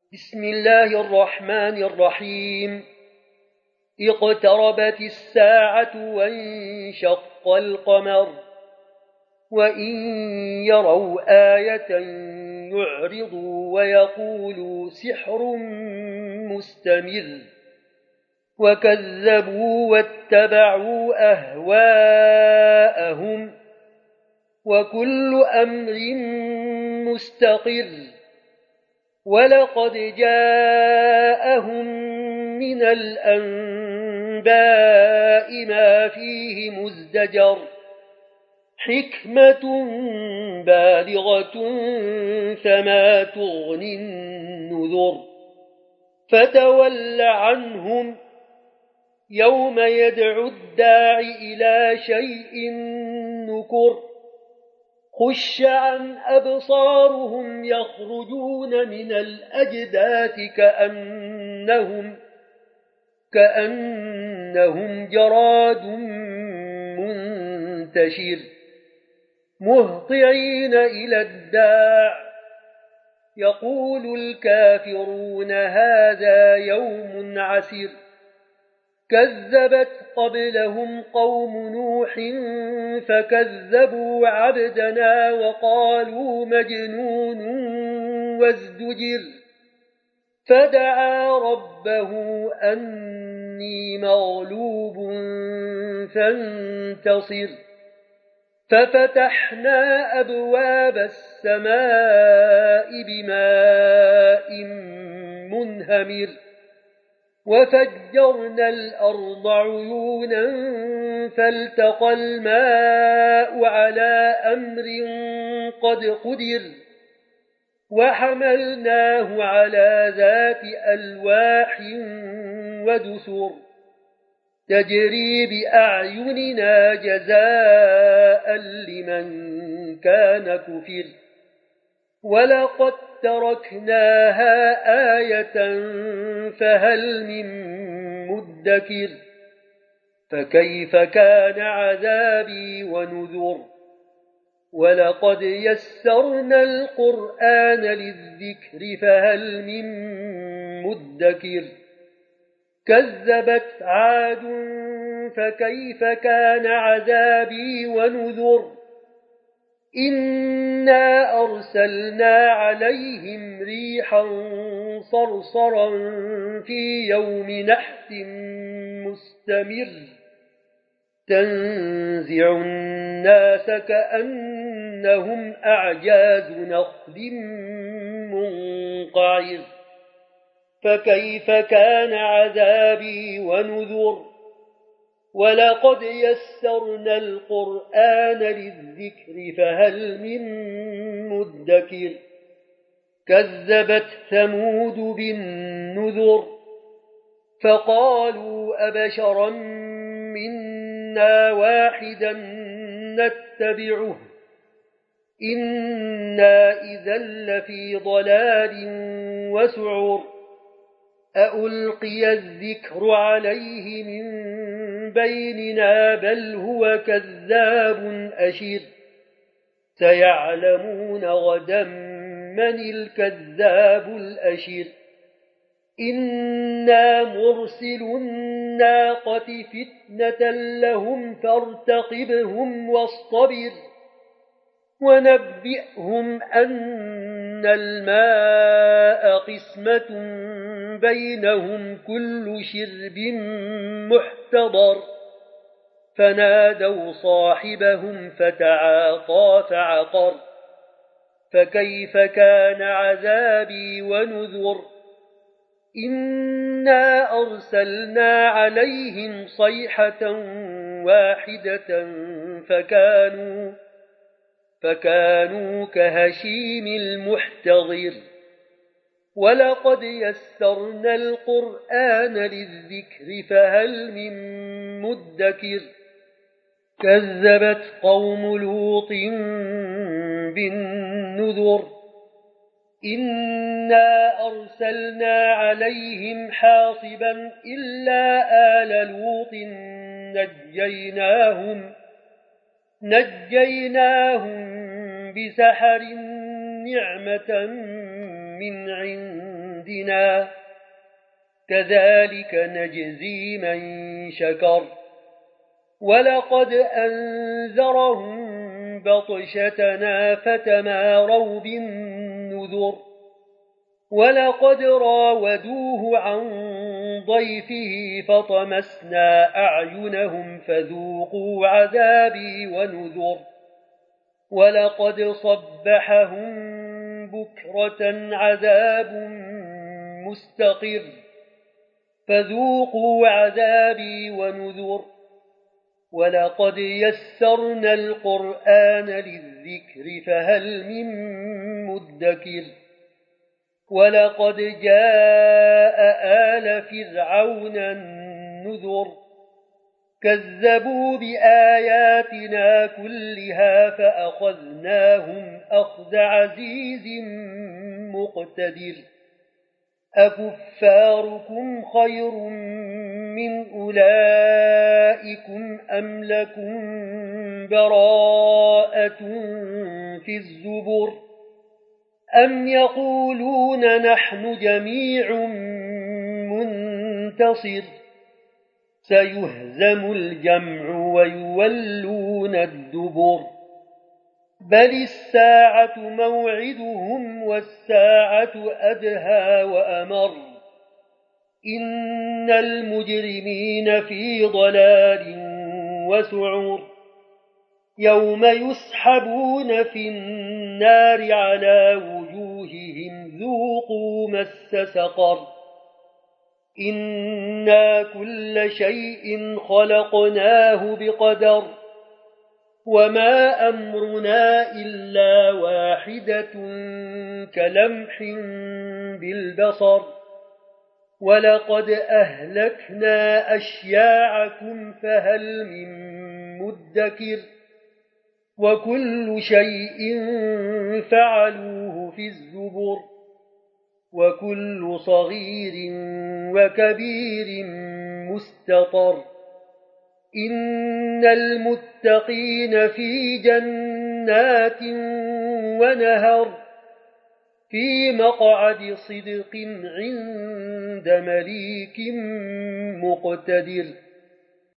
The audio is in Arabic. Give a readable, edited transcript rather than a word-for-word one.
بسم الله الرحمن الرحيم. اقتربت الساعة وانشق القمر وإن يروا آية يعرضوا ويقولوا سحر مستمر وكذبوا واتبعوا أهواءهم وكل أمر مستقر ولقد جاءهم من الأنباء ما فيه مزدجر حكمة بالغة فما تغني النذر فتول عنهم يوم يدعو الداع إلى شيء نكر خش عن أبصارهم يخرجون من الأجداث كأنهم جراد منتشر مهطعين إلى الداع يقول الكافرون هذا يوم عسر كذبت قبلهم قوم نوح فكذبوا عبدنا وقالوا مجنون وازدجر فدعا ربه أني مغلوب فانتصر ففتحنا أبواب السماء بماء منهمر وفجرنا الأرض عيونا فالتقى الماء على أمر قد قدر وحملناه على ذات ألواح ودسر تجري بأعيننا جزاء لمن كان كفر ولقد تركناها آية فهل من مدكر فكيف كان عذابي ونذر ولقد يسرنا القرآن للذكر فهل من مدكر كذبت عاد فكيف كان عذابي ونذر إنا أرسلنا عليهم ريحا صرصرا في يوم نحس مستمر تنزع الناس كأنهم أعجاز نخل منقعر فكيف كان عذابي ونذر ولقد يسرنا القرآن للذكر فهل من مدكر كذبت ثمود بالنذر فقالوا أبشرا منا واحدا نتبعه إنا إذا لفي ضلال وسعر أألقي الذكر عليه من بيننا بل هو كذاب أشر سيعلمون غدا من الكذاب الأشر إنا مرسل الناقة فتنة لهم فارتقبهم واصطبر ونبئهم أن الماء قسمة بينهم كل شرب محتضر فنادوا صاحبهم فتعاطى فعقر فكيف كان عذابي ونذر إنا أرسلنا عليهم صيحة واحدة فكانوا كهشيم المحتضر ولقد يسرنا القرآن للذكر فهل من مدكر كذبت قوم لوط بالنذر إنا أرسلنا عليهم حاصبا إلا آل لوط نجيناهم بسحر نعمة من عندنا عندنا كذلك نجزي من شكر ولقد أنذرهم بطشتنا فتماروا بالنذر ولقد راودوه عن ضيفه فطمسنا أعينهم فذوقوا عذابي ونذر ولقد صبحهم بكرة عذاب مستقر فذوقوا عذابي ونذر ولقد يسرنا القرآن للذكر فهل من مدكر ولقد جاء آل فرعون النذر كذبوا بآياتنا كلها فأخذناهم أخذ عزيز مقتدر أكفاركم خير من أولئكم أم لكم براءة في الزبر أم يقولون نحن جميع منتصر سيهزم الجمع ويولون الدبر بل الساعة موعدهم والساعة أدهى وأمر إن المجرمين في ضلال وسعر يوم يسحبون في النار على وجوههم ذوقوا مس سقر إنا كل شيء خلقناه بقدر وما أمرنا إلا واحدة كلمح بالبصر ولقد أهلكنا أشياعكم فهل من مدكر وكل شيء فعلوه في الزبر وكل صغير وكبير مستطر إن المتقين في جنات ونهر في مقعد صدق عند مليك مقتدر